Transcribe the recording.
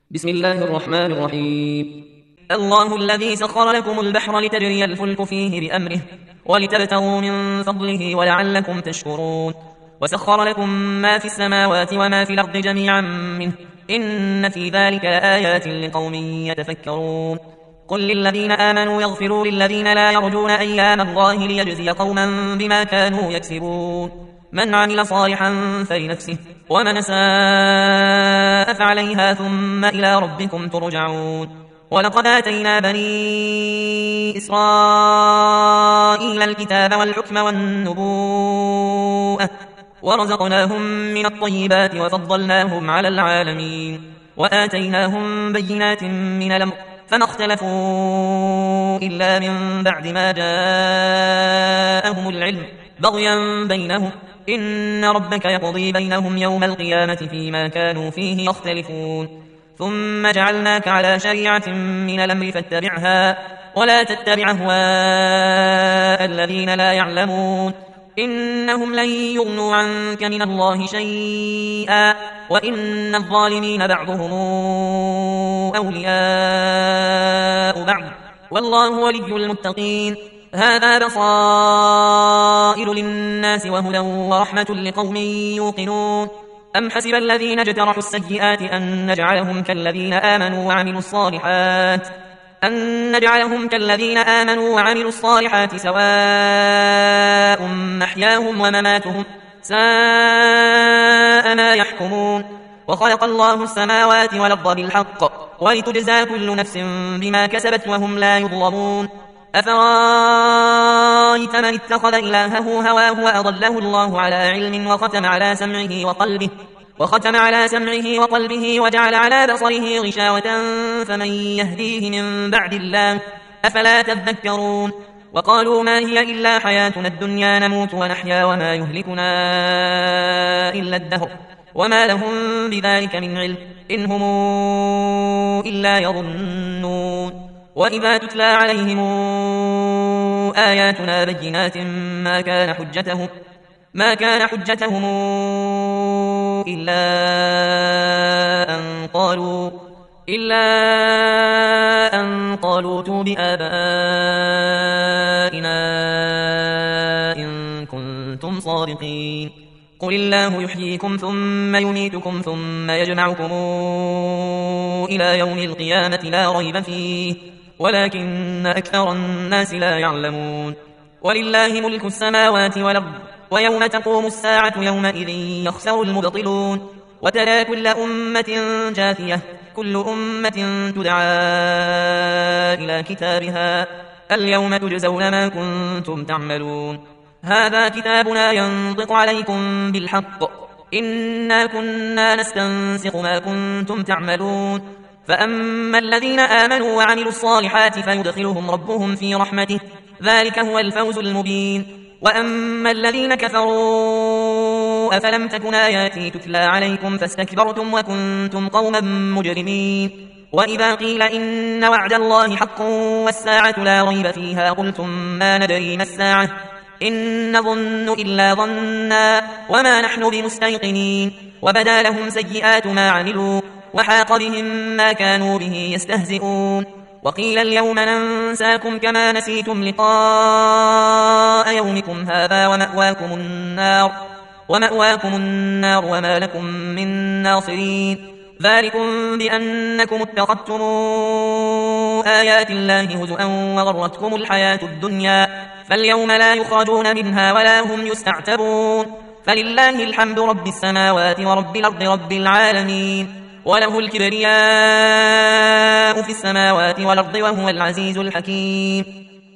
بسم الله الرحمن الرحيم. الله الذي سخر لكم البحر لتجري الفلك فيه بأمره ولتبتغوا من فضله ولعلكم تشكرون. وسخر لكم ما في السماوات وما في الأرض جميعا منه إن في ذلك لآيات لقوم يتفكرون. قل للذين آمنوا يغفروا للذين لا يرجون أيام الله ليجزي قوما بما كانوا يكسبون. من عمل صالحا فلنفسه ومن ساء فعليها ثم إلى ربكم ترجعون. ولقد آتينا بني إسرائيل الكتاب والحكم والنبوءة ورزقناهم من الطيبات وفضلناهم على العالمين وآتيناهم بينات من الأمر فما اختلفوا إلا من بعد ما جاءهم العلم بغيا بينهم إن ربك يقضي بينهم يوم القيامة فيما كانوا فيه يختلفون. ثم جعلناك على شريعة من الأمر فاتبعها ولا تتبع أهواء الذين لا يعلمون إنهم لن يغنوا عنك من الله شيئا وإن الظالمين بعضهم أولياء بعض والله ولي المتقين. هذا بصائر للناس وهدى ورحمة لقوم يوقنون. أم حسب الذين اجترحوا السيئات أن نجعلهم كالذين آمنوا وعملوا الصالحات سواء محياهم ومماتهم ساء ما يحكمون. وخلق الله السماوات والأرض بالحق ولتجزى كل نفس بما كسبت وهم لا يظلمون. أفرأيت من اتخذ إلهه هواه وأضله الله على علم وختم على سمعه وقلبه وجعل على بصره غشاوة فمن يهديه من بعد الله أفلا تذكرون. وقالوا ما هي إلا حياتنا الدنيا نموت ونحيا وما يهلكنا إلا الدهر وما لهم بذلك من علم إن هم إلا يظنون. وإذا تتلى عليهم آياتنا بينات ما كان حجتهم إلا أن قالوا ائتوا بآبائنا إن كنتم صادقين. قل الله يحييكم ثم يميتكم ثم يجمعكم إلى يوم القيامة لا ريب فيه ولكن أكثر الناس لا يعلمون. ولله ملك السماوات والأرض ويوم تقوم الساعة يومئذ يخسر المبطلون. وترى كل أمة جاثية كل أمة تدعى إلى كتابها اليوم تجزون ما كنتم تعملون. هذا كتابنا ينطق عليكم بالحق إنا كنا نستنسخ ما كنتم تعملون. فأما الذين آمنوا وعملوا الصالحات فيدخلهم ربهم في رحمته ذلك هو الفوز المبين. وأما الذين كفروا أفلم تكن آياتي تتلى عليكم فاستكبرتم وكنتم قوما مجرمين. وإذا قيل إن وعد الله حق والساعة لا ريب فيها قلتم ما ندري ما الساعة إن نظن إلا ظنا وما نحن بمستيقنين. وبدا لهم سيئات ما عملوا وحاق بهم ما كانوا به يستهزئون. وقيل اليوم ننساكم كما نسيتم لقاء يومكم هذا ومأواكم النار وما لكم من ناصرين. ذلكم بأنكم اتخذتم آيات الله هزؤا وغرتكم الحياة الدنيا فاليوم لا يخرجون منها ولا هم يستعتبون. فلله الحمد رب السماوات ورب الأرض رب العالمين وله الكبرياء في السماوات والأرض وهو العزيز الحكيم.